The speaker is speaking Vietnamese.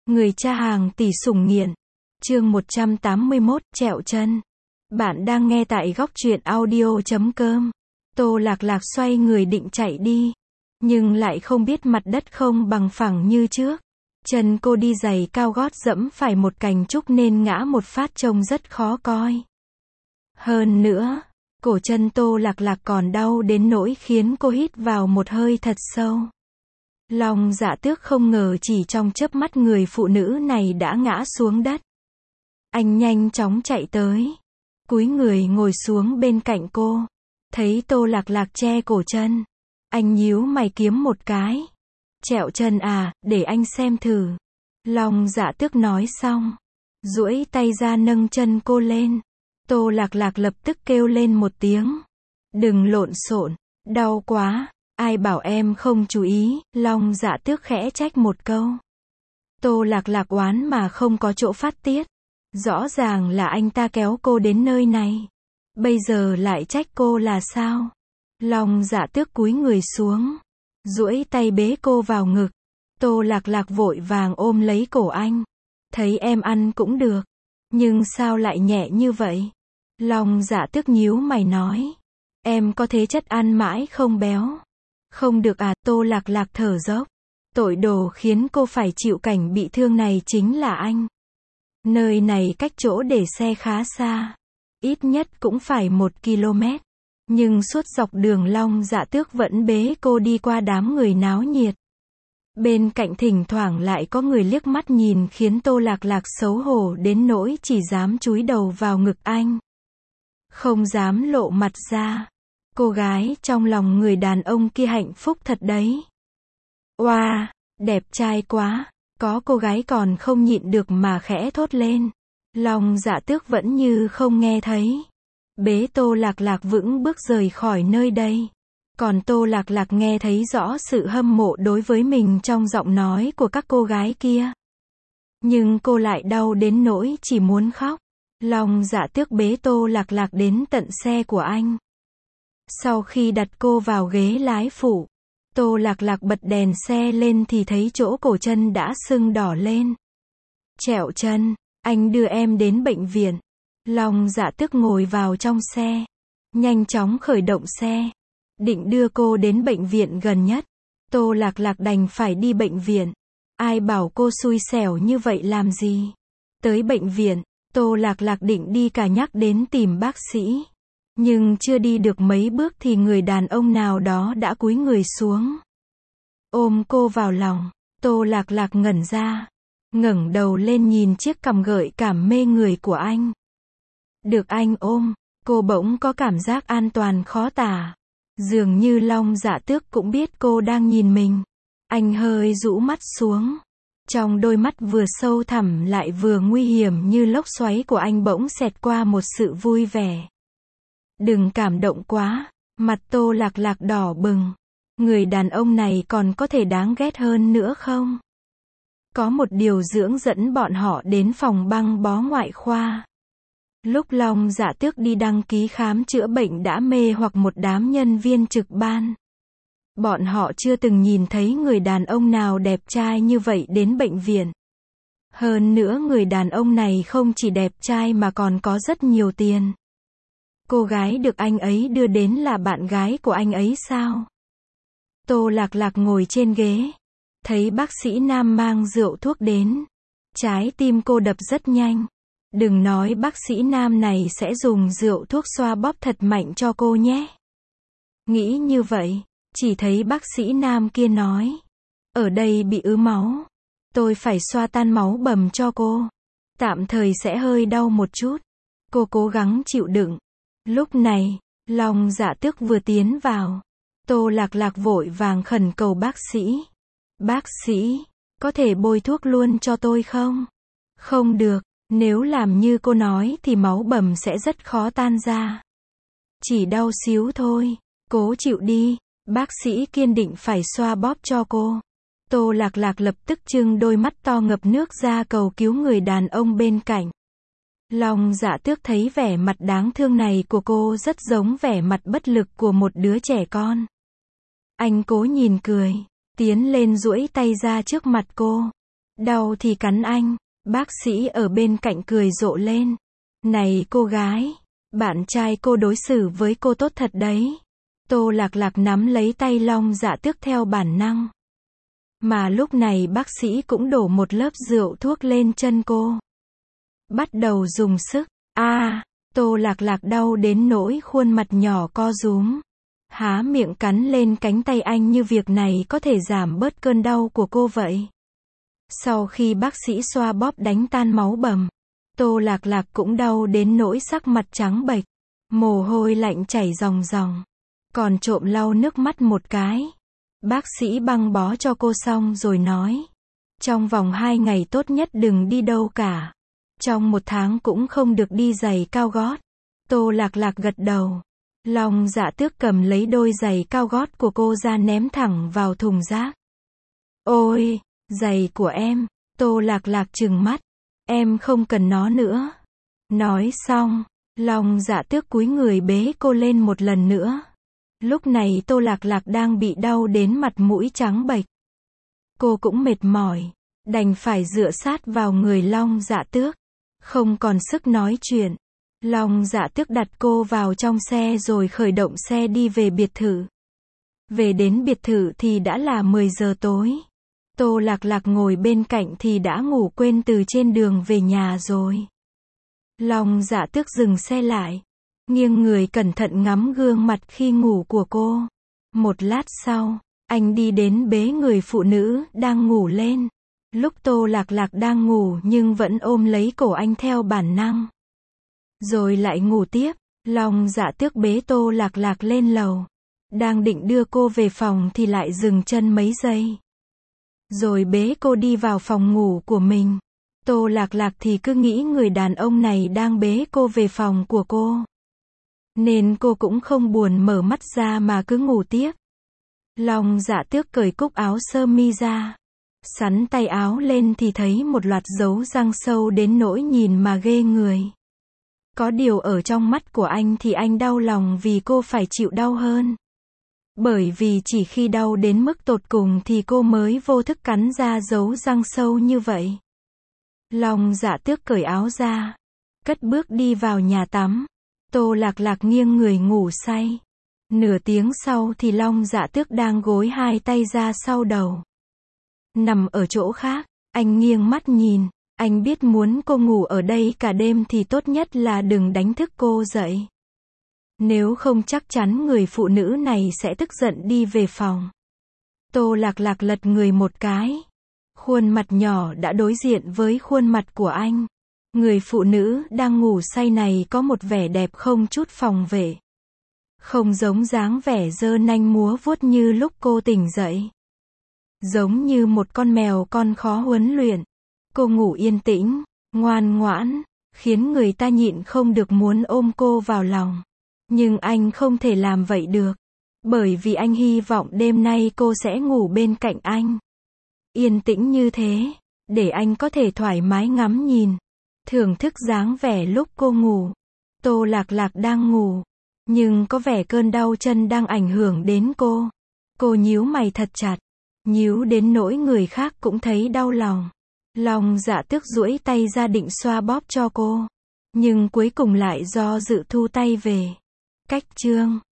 Người cha hàng tỷ sủng nghiện. Chương 181, trẹo chân. Bạn đang nghe tại góc truyện audio.com. Tô Lạc Lạc xoay người định chạy đi, nhưng lại không biết mặt đất không bằng phẳng như trước. Chân cô đi giày cao gót dẫm phải một cành trúc nên ngã một phát trông rất khó coi. Hơn nữa, cổ chân Tô Lạc Lạc còn đau đến nỗi khiến cô hít vào một hơi thật sâu. Long Dạ Tước không ngờ chỉ trong chớp mắt người phụ nữ này đã ngã xuống đất. Anh nhanh chóng chạy tới, cúi người ngồi xuống bên cạnh cô. Thấy Tô Lạc Lạc che cổ chân, anh nhíu mày kiếm một cái. Trẹo chân à, để anh xem thử. Long Dạ Tước nói xong, duỗi tay ra nâng chân cô lên. Tô Lạc Lạc lập tức kêu lên một tiếng. Đừng lộn xộn, đau quá. Ai bảo em không chú ý, Long Dạ Tước khẽ trách một câu. Tô Lạc Lạc oán mà không có chỗ phát tiết. Rõ ràng là anh ta kéo cô đến nơi này, bây giờ lại trách cô là sao? Long Dạ Tước cúi người xuống, duỗi tay bế cô vào ngực. Tô Lạc Lạc vội vàng ôm lấy cổ anh. Thấy em ăn cũng được, nhưng sao lại nhẹ như vậy? Long Dạ Tước nhíu mày nói. Em có thế chất ăn mãi không béo. Không được à, Tô Lạc Lạc thở dốc. Tội đồ khiến cô phải chịu cảnh bị thương này chính là anh. Nơi này cách chỗ để xe khá xa, ít nhất cũng phải 1 km. Nhưng suốt dọc đường Long Dạ Tước vẫn bế cô đi qua đám người náo nhiệt. Bên cạnh thỉnh thoảng lại có người liếc mắt nhìn khiến Tô Lạc Lạc xấu hổ đến nỗi chỉ dám chúi đầu vào ngực anh, không dám lộ mặt ra. Cô gái trong lòng người đàn ông kia hạnh phúc thật đấy. Oa, đẹp trai quá. Có cô gái còn không nhịn được mà khẽ thốt lên. Long Dạ Tước vẫn như không nghe thấy, bế Tô Lạc Lạc vững bước rời khỏi nơi đây. Còn Tô Lạc Lạc nghe thấy rõ sự hâm mộ đối với mình trong giọng nói của các cô gái kia. Nhưng cô lại đau đến nỗi chỉ muốn khóc. Long Dạ Tước bế Tô Lạc Lạc đến tận xe của anh. Sau khi đặt cô vào ghế lái phụ, Tô Lạc Lạc bật đèn xe lên thì thấy chỗ cổ chân đã sưng đỏ lên. Trẹo chân, anh đưa em đến bệnh viện. Long Dạ Tước ngồi vào trong xe, nhanh chóng khởi động xe, định đưa cô đến bệnh viện gần nhất. Tô Lạc Lạc đành phải đi bệnh viện. Ai bảo cô xui xẻo như vậy làm gì? Tới bệnh viện, Tô Lạc Lạc định đi cả nhắc đến tìm bác sĩ. Nhưng chưa đi được mấy bước thì người đàn ông nào đó đã cúi người xuống, ôm cô vào lòng. Tô Lạc Lạc ngẩn ra, ngẩng đầu lên nhìn chiếc cằm gợi cảm mê người của anh. Được anh ôm, cô bỗng có cảm giác an toàn khó tả. Dường như Long Dạ Tước cũng biết cô đang nhìn mình. Anh hơi rũ mắt xuống. Trong đôi mắt vừa sâu thẳm lại vừa nguy hiểm như lốc xoáy của anh bỗng xẹt qua một sự vui vẻ. Đừng cảm động quá. Mặt Tô Lạc Lạc đỏ bừng. Người đàn ông này còn có thể đáng ghét hơn nữa không? Có một điều dưỡng dẫn bọn họ đến phòng băng bó ngoại khoa. Lúc Long Dạ Tước đi đăng ký khám chữa bệnh đã mê hoặc một đám nhân viên trực ban. Bọn họ chưa từng nhìn thấy người đàn ông nào đẹp trai như vậy đến bệnh viện. Hơn nữa người đàn ông này không chỉ đẹp trai mà còn có rất nhiều tiền. Cô gái được anh ấy đưa đến là bạn gái của anh ấy sao? Tô Lạc Lạc ngồi trên ghế, thấy bác sĩ nam mang rượu thuốc đến. Trái tim cô đập rất nhanh. Đừng nói bác sĩ nam này sẽ dùng rượu thuốc xoa bóp thật mạnh cho cô nhé. Nghĩ như vậy, chỉ thấy bác sĩ nam kia nói. Ở đây bị ứ máu. Tôi phải xoa tan máu bầm cho cô. Tạm thời sẽ hơi đau một chút. Cô cố gắng chịu đựng. Lúc này, Long Dạ Tước vừa tiến vào. Tô Lạc Lạc vội vàng khẩn cầu bác sĩ. Bác sĩ, có thể bôi thuốc luôn cho tôi không? Không được, nếu làm như cô nói thì máu bầm sẽ rất khó tan ra. Chỉ đau xíu thôi, cố chịu đi. Bác sĩ kiên định phải xoa bóp cho cô. Tô Lạc Lạc lập tức trừng đôi mắt to ngập nước ra cầu cứu người đàn ông bên cạnh. Long Dạ Tước thấy vẻ mặt đáng thương này của cô rất giống vẻ mặt bất lực của một đứa trẻ con. Anh cố nhìn cười, tiến lên duỗi tay ra trước mặt cô. Đau thì cắn anh. Bác sĩ ở bên cạnh cười rộ lên. Này cô gái, bạn trai cô đối xử với cô tốt thật đấy. Tô Lạc Lạc nắm lấy tay Long Dạ Tước theo bản năng. Mà lúc này bác sĩ cũng đổ một lớp rượu thuốc lên chân cô. Bắt đầu dùng sức. Tô Lạc Lạc đau đến nỗi khuôn mặt nhỏ co rúm. Há miệng cắn lên cánh tay anh như việc này có thể giảm bớt cơn đau của cô vậy. Sau khi bác sĩ xoa bóp đánh tan máu bầm, Tô Lạc Lạc cũng đau đến nỗi sắc mặt trắng bệch. Mồ hôi lạnh chảy ròng ròng. Còn trộm lau nước mắt một cái. Bác sĩ băng bó cho cô xong rồi nói. Trong vòng 2 ngày tốt nhất đừng đi đâu cả. Trong 1 tháng cũng không được đi giày cao gót. Tô Lạc Lạc gật đầu. Long Dạ Tước cầm lấy đôi giày cao gót của cô ra ném thẳng vào thùng rác. Ôi, giày của em. Tô Lạc Lạc trừng mắt. Em không cần nó nữa. Nói xong, Long Dạ Tước cúi người bế cô lên một lần nữa. Lúc này Tô Lạc Lạc đang bị đau đến mặt mũi trắng bệch. Cô cũng mệt mỏi, đành phải dựa sát vào người Long Dạ Tước. Không còn sức nói chuyện. Long Dạ Tước đặt cô vào trong xe rồi khởi động xe đi về biệt thự. Về đến biệt thự thì đã là 10 giờ tối. Tô Lạc Lạc ngồi bên cạnh thì đã ngủ quên từ trên đường về nhà rồi. Long Dạ Tước dừng xe lại, nghiêng người cẩn thận ngắm gương mặt khi ngủ của cô. Một lát sau, anh đi đến bế người phụ nữ đang ngủ lên. Lúc Tô Lạc Lạc đang ngủ nhưng vẫn ôm lấy cổ anh theo bản năng. Rồi lại ngủ tiếp. Long Dạ Tước bế Tô Lạc Lạc lên lầu. Đang định đưa cô về phòng thì lại dừng chân mấy giây. Rồi bế cô đi vào phòng ngủ của mình. Tô Lạc Lạc thì cứ nghĩ người đàn ông này đang bế cô về phòng của cô. Nên cô cũng không buồn mở mắt ra mà cứ ngủ tiếp. Long Dạ Tước cởi cúc áo sơ mi ra. Sắn tay áo lên thì thấy một loạt dấu răng sâu đến nỗi nhìn mà ghê người. Có điều ở trong mắt của anh thì anh đau lòng vì cô phải chịu đau hơn. Bởi vì chỉ khi đau đến mức tột cùng thì cô mới vô thức cắn ra dấu răng sâu như vậy. Long Dạ Tước cởi áo ra, cất bước đi vào nhà tắm. Tô Lạc Lạc nghiêng người ngủ say. Nửa tiếng sau thì Long Dạ Tước đang gối hai tay ra sau đầu. Nằm ở chỗ khác, anh nghiêng mắt nhìn. Anh biết muốn cô ngủ ở đây cả đêm thì tốt nhất là đừng đánh thức cô dậy. Nếu không chắc chắn người phụ nữ này sẽ tức giận đi về phòng. Tô Lạc Lạc lật người một cái. Khuôn mặt nhỏ đã đối diện với khuôn mặt của anh. Người phụ nữ đang ngủ say này có một vẻ đẹp không chút phòng vệ. Không giống dáng vẻ giơ nanh múa vuốt như lúc cô tỉnh dậy. Giống như một con mèo con khó huấn luyện. Cô ngủ yên tĩnh, ngoan ngoãn, khiến người ta nhịn không được muốn ôm cô vào lòng. Nhưng anh không thể làm vậy được. Bởi vì anh hy vọng đêm nay cô sẽ ngủ bên cạnh anh. Yên tĩnh như thế, để anh có thể thoải mái ngắm nhìn, thưởng thức dáng vẻ lúc cô ngủ. Tô Lạc Lạc đang ngủ, nhưng có vẻ cơn đau chân đang ảnh hưởng đến cô. Cô nhíu mày thật chặt, nhíu đến nỗi người khác cũng thấy đau lòng. Long Dạ Tước duỗi tay ra định xoa bóp cho cô, nhưng cuối cùng lại do dự thu tay về. Cách chương